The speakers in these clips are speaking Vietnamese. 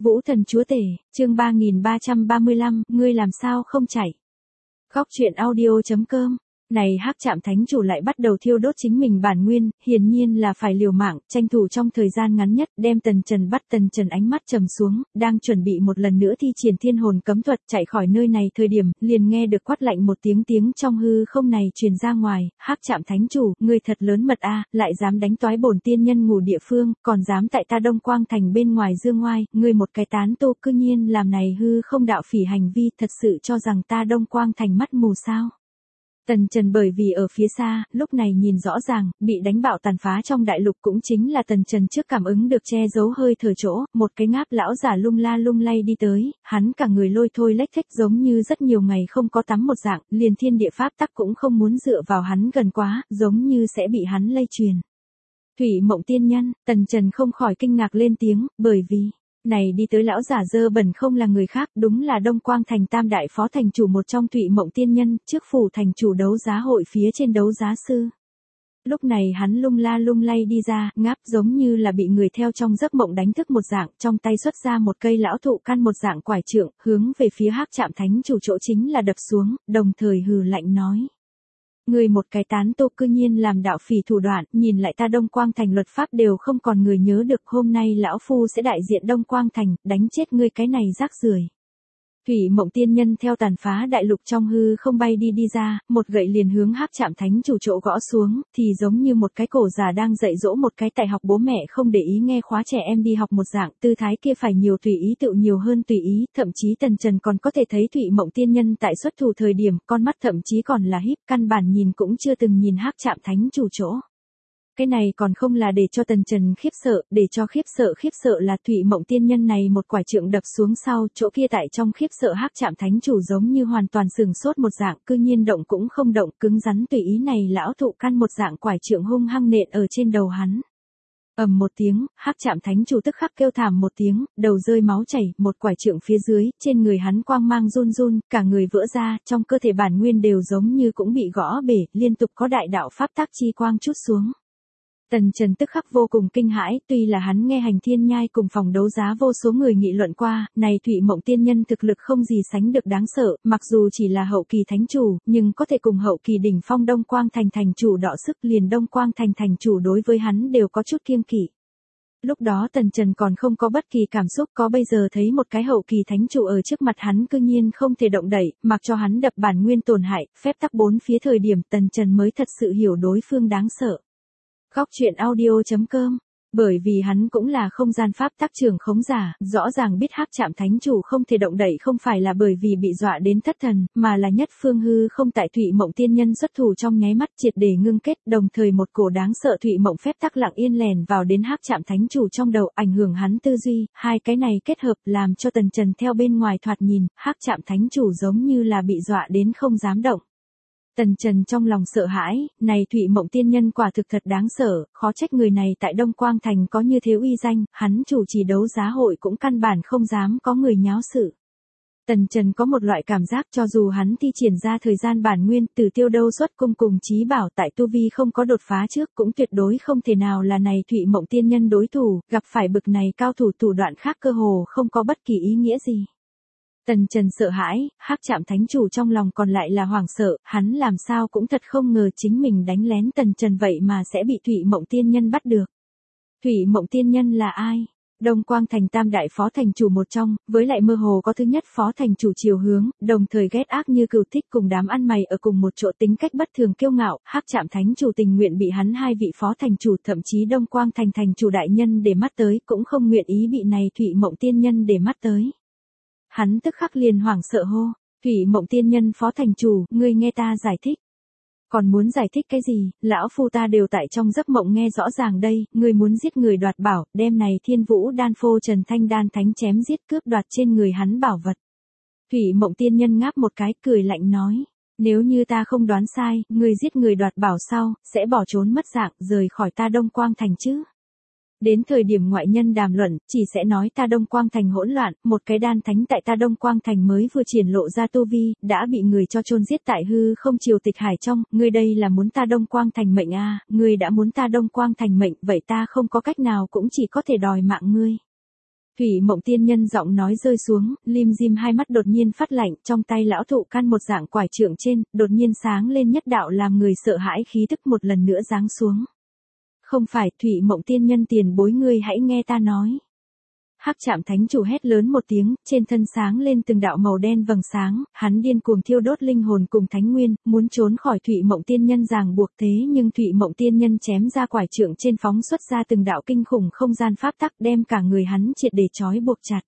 Vũ thần chúa tể, chương 3335, ngươi làm sao không chạy. Góc truyện audio.com. Này Hắc Trạm Thánh Chủ lại bắt đầu thiêu đốt chính mình bản nguyên, hiển nhiên là phải liều mạng, tranh thủ trong thời gian ngắn nhất, đem Tần Trần bắt. Tần Trần ánh mắt trầm xuống, đang chuẩn bị một lần nữa thi triển thiên hồn cấm thuật chạy khỏi nơi này thời điểm, liền nghe được quát lạnh một tiếng trong hư không này truyền ra ngoài. Hắc Trạm Thánh Chủ, ngươi thật lớn mật a, lại dám đánh toái bổn tiên nhân ngủ địa phương, còn dám tại ta Đông Quang Thành bên ngoài dương ngoai, ngươi một cái tán tu cư nhiên làm này hư không đạo phỉ hành vi, thật sự cho rằng ta Đông Quang Thành mắt mù sao? Tần Trần bởi vì ở phía xa, lúc này nhìn rõ ràng, bị đánh bạo tàn phá trong đại lục cũng chính là Tần Trần trước cảm ứng được che giấu hơi thở chỗ, một cái ngáp lão giả lung la lung lay đi tới, hắn cả người lôi thôi lếch thếch giống như rất nhiều ngày không có tắm một dạng, liền thiên địa pháp tắc cũng không muốn dựa vào hắn gần quá, giống như sẽ bị hắn lây truyền. Thủy Mộng Tiên Nhân, Tần Trần không khỏi kinh ngạc lên tiếng, bởi vì này đi tới lão giả dơ bẩn không là người khác, đúng là Đông Quang Thành tam đại phó thành chủ một trong Thủy Mộng Tiên Nhân, trước phủ thành chủ đấu giá hội phía trên đấu giá sư. Lúc này hắn lung la lung lay đi ra, ngáp giống như là bị người theo trong giấc mộng đánh thức một dạng, trong tay xuất ra một cây lão thụ căn một dạng quải trượng, hướng về phía Hắc Trạm Thánh Chủ chỗ chính là đập xuống, đồng thời hừ lạnh nói. Người một cái tán tu cư nhiên làm đạo phỉ thủ đoạn, nhìn lại ta Đông Quang Thành luật pháp đều không còn người nhớ được, hôm nay lão phu sẽ đại diện Đông Quang Thành, đánh chết ngươi cái này rác rưởi. Thủy Mộng Tiên Nhân theo tàn phá đại lục trong hư không bay đi ra, một gậy liền hướng Hắc Trạm Thánh Chủ chỗ gõ xuống, thì giống như một cái cổ già đang dạy dỗ một cái tại học bố mẹ không để ý nghe khóa trẻ em đi học một dạng, tư thái kia phải nhiều tùy ý tựu nhiều hơn tùy ý, thậm chí Tần Trần còn có thể thấy Thủy Mộng Tiên Nhân tại xuất thủ thời điểm, con mắt thậm chí còn là híp, căn bản nhìn cũng chưa từng nhìn Hắc Trạm Thánh Chủ chỗ. Cái này còn không là để cho Tần Trần khiếp sợ, để cho khiếp sợ là Thủy Mộng Tiên Nhân này một quải trượng đập xuống sau, chỗ kia tại trong khiếp sợ Hắc Trạm Thánh Chủ giống như hoàn toàn sừng sốt một dạng, cư nhiên động cũng không động, cứng rắn tùy ý này lão thụ căn một dạng quải trượng hung hăng nện ở trên đầu hắn. Ầm một tiếng, Hắc Trạm Thánh Chủ tức khắc kêu thảm một tiếng, đầu rơi máu chảy, một quải trượng phía dưới, trên người hắn quang mang run, cả người vỡ ra, trong cơ thể bản nguyên đều giống như cũng bị gõ bể, liên tục có đại đạo pháp tắc chi quang chút xuống. Tần Trần tức khắc vô cùng kinh hãi, tuy là hắn nghe Hành Thiên Nhai cùng phòng đấu giá vô số người nghị luận qua, này Thủy Mộng Tiên Nhân thực lực không gì sánh được đáng sợ, mặc dù chỉ là hậu kỳ thánh chủ, nhưng có thể cùng hậu kỳ đỉnh phong Đông Quang Thành thành chủ đọ sức, liền Đông Quang Thành thành chủ đối với hắn đều có chút kiêng kỵ. Lúc đó Tần Trần còn không có bất kỳ cảm xúc, có bây giờ thấy một cái hậu kỳ thánh chủ ở trước mặt hắn cư nhiên không thể động đậy, mặc cho hắn đập bản nguyên tổn hại, phép tắc bốn phía thời điểm Tần Trần mới thật sự hiểu đối phương đáng sợ. Góc truyện audio.com. Bởi vì hắn cũng là không gian pháp tắc trưởng khống giả, rõ ràng biết Hắc Trạm Thánh Chủ không thể động đậy không phải là bởi vì bị dọa đến thất thần, mà là nhất phương hư không tại Thủy Mộng Tiên Nhân xuất thủ trong nháy mắt triệt để ngưng kết, đồng thời một cổ đáng sợ Thủy Mộng phép tắc lặng yên lèn vào đến Hắc Trạm Thánh Chủ trong đầu, ảnh hưởng hắn tư duy, hai cái này kết hợp làm cho Tần Trần theo bên ngoài thoạt nhìn, Hắc Trạm Thánh Chủ giống như là bị dọa đến không dám động. Tần Trần trong lòng sợ hãi, này Thủy Mộng Tiên Nhân quả thực thật đáng sợ, khó trách người này tại Đông Quang Thành có như thế uy danh, hắn chủ trì đấu giá hội cũng căn bản không dám có người nháo sự. Tần Trần có một loại cảm giác cho dù hắn thi triển ra thời gian bản nguyên từ Tiêu Đâu xuất cung cùng Chí Bảo tại tu vi không có đột phá trước cũng tuyệt đối không thể nào là này Thủy Mộng Tiên Nhân đối thủ, gặp phải bực này cao thủ thủ đoạn khác cơ hồ không có bất kỳ ý nghĩa gì. Tần Trần sợ hãi, Hắc Trạm Thánh Chủ trong lòng còn lại là hoảng sợ, hắn làm sao cũng thật không ngờ chính mình đánh lén Tần Trần vậy mà sẽ bị Thủy Mộng Tiên Nhân bắt được. Thủy Mộng Tiên Nhân là ai? Đông Quang Thành tam đại phó thành chủ một trong, với lại mơ hồ có thứ nhất phó thành chủ chiều hướng, đồng thời ghét ác như cừu, thích cùng đám ăn mày ở cùng một chỗ, tính cách bất thường kiêu ngạo, Hắc Trạm Thánh Chủ tình nguyện bị hắn hai vị phó thành chủ thậm chí Đông Quang Thành thành chủ đại nhân để mắt tới, cũng không nguyện ý bị này Thủy Mộng Tiên Nhân để mắt tới. Hắn tức khắc liền hoảng sợ hô, Thủy Mộng Tiên Nhân phó thành chủ, ngươi nghe ta giải thích. Còn muốn giải thích cái gì, lão phu ta đều tại trong giấc mộng nghe rõ ràng đây, ngươi muốn giết người đoạt bảo, đem này Thiên Vũ Đan phô Trần Thanh Đan thánh chém giết cướp đoạt trên người hắn bảo vật. Thủy Mộng Tiên Nhân ngáp một cái cười lạnh nói, nếu như ta không đoán sai, ngươi giết người đoạt bảo sau, sẽ bỏ trốn mất dạng, rời khỏi ta Đông Quang Thành chứ. Đến thời điểm ngoại nhân đàm luận, chỉ sẽ nói ta Đông Quang Thành hỗn loạn, một cái đan thánh tại ta Đông Quang Thành mới vừa triển lộ ra tu vi, đã bị người cho chôn giết tại hư không triều tịch hải trong, ngươi đây là muốn ta Đông Quang Thành mệnh à, ngươi đã muốn ta Đông Quang Thành mệnh, vậy ta không có cách nào cũng chỉ có thể đòi mạng ngươi. Thủy Mộng Tiên Nhân giọng nói rơi xuống, lim dim hai mắt đột nhiên phát lạnh, trong tay lão thụ căn một dạng quải trượng trên, đột nhiên sáng lên nhất đạo làm người sợ hãi khí tức một lần nữa giáng xuống. Không phải, Thủy Mộng Tiên Nhân tiền bối, ngươi hãy nghe ta nói. Hắc Trạm Thánh Chủ hét lớn một tiếng, trên thân sáng lên từng đạo màu đen vầng sáng, hắn điên cuồng thiêu đốt linh hồn cùng thánh nguyên, muốn trốn khỏi Thủy Mộng Tiên Nhân ràng buộc, thế nhưng Thủy Mộng Tiên Nhân chém ra quải trượng trên phóng xuất ra từng đạo kinh khủng không gian pháp tắc, đem cả người hắn triệt để trói buộc chặt.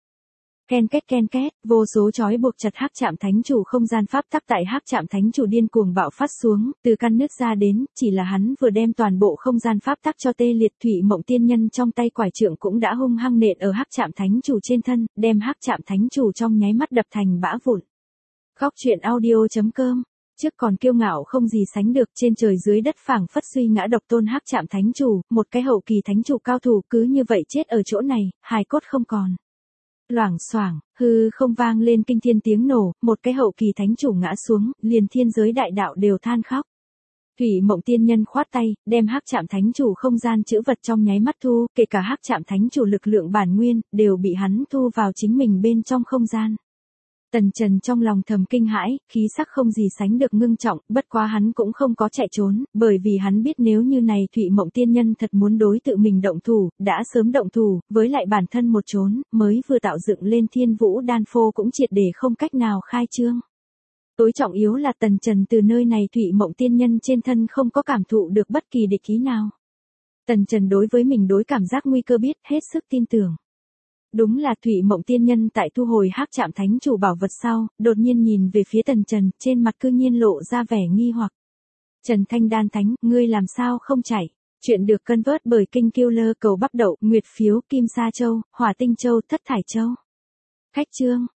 Ken két, vô số trói buộc chặt Hắc Trạm Thánh Chủ không gian pháp tắc tại Hắc Trạm Thánh Chủ điên cuồng bạo phát xuống, từ căn nứt ra đến, chỉ là hắn vừa đem toàn bộ không gian pháp tắc cho tê liệt, Thủy Mộng Tiên Nhân trong tay quải trượng cũng đã hung hăng nện ở Hắc Trạm Thánh Chủ trên thân, đem Hắc Trạm Thánh Chủ trong nháy mắt đập thành bã vụn. Góc truyện audio.com. Trước còn kiêu ngạo không gì sánh được, trên trời dưới đất phảng phất suy ngã độc tôn Hắc Trạm Thánh Chủ, một cái hậu kỳ thánh chủ cao thủ cứ như vậy chết ở chỗ này, hài cốt không còn. Loảng xoảng, hư không vang lên kinh thiên tiếng nổ, một cái hậu kỳ thánh chủ ngã xuống, liền thiên giới đại đạo đều than khóc. Thủy Mộng Tiên Nhân khoát tay, đem Hắc Trạm Thánh Chủ không gian chữ vật trong nháy mắt thu, kể cả Hắc Trạm Thánh Chủ lực lượng bản nguyên, đều bị hắn thu vào chính mình bên trong không gian. Tần Trần trong lòng thầm kinh hãi, khí sắc không gì sánh được ngưng trọng, bất quá hắn cũng không có chạy trốn, bởi vì hắn biết nếu như này Thủy Mộng Tiên Nhân thật muốn đối tự mình động thủ, đã sớm động thủ, với lại bản thân một trốn, mới vừa tạo dựng lên Thiên Vũ Đan Phô cũng triệt để không cách nào khai trương. Tối trọng yếu là Tần Trần từ nơi này Thủy Mộng Tiên Nhân trên thân không có cảm thụ được bất kỳ địch ý nào. Tần Trần đối với mình đối cảm giác nguy cơ biết hết sức tin tưởng. Đúng là Thủy Mộng Tiên Nhân tại thu hồi Hắc Trạm Thánh Chủ bảo vật sau, đột nhiên nhìn về phía Tần Trần, trên mặt cư nhiên lộ ra vẻ nghi hoặc. Trần Thanh Đan Thánh, ngươi làm sao không chạy? Chuyện được cân vớt bởi King Killer cầu bắp đậu, nguyệt phiếu, Kim Sa Châu, Hỏa Tinh Châu, Thất Thải Châu. Khách chương.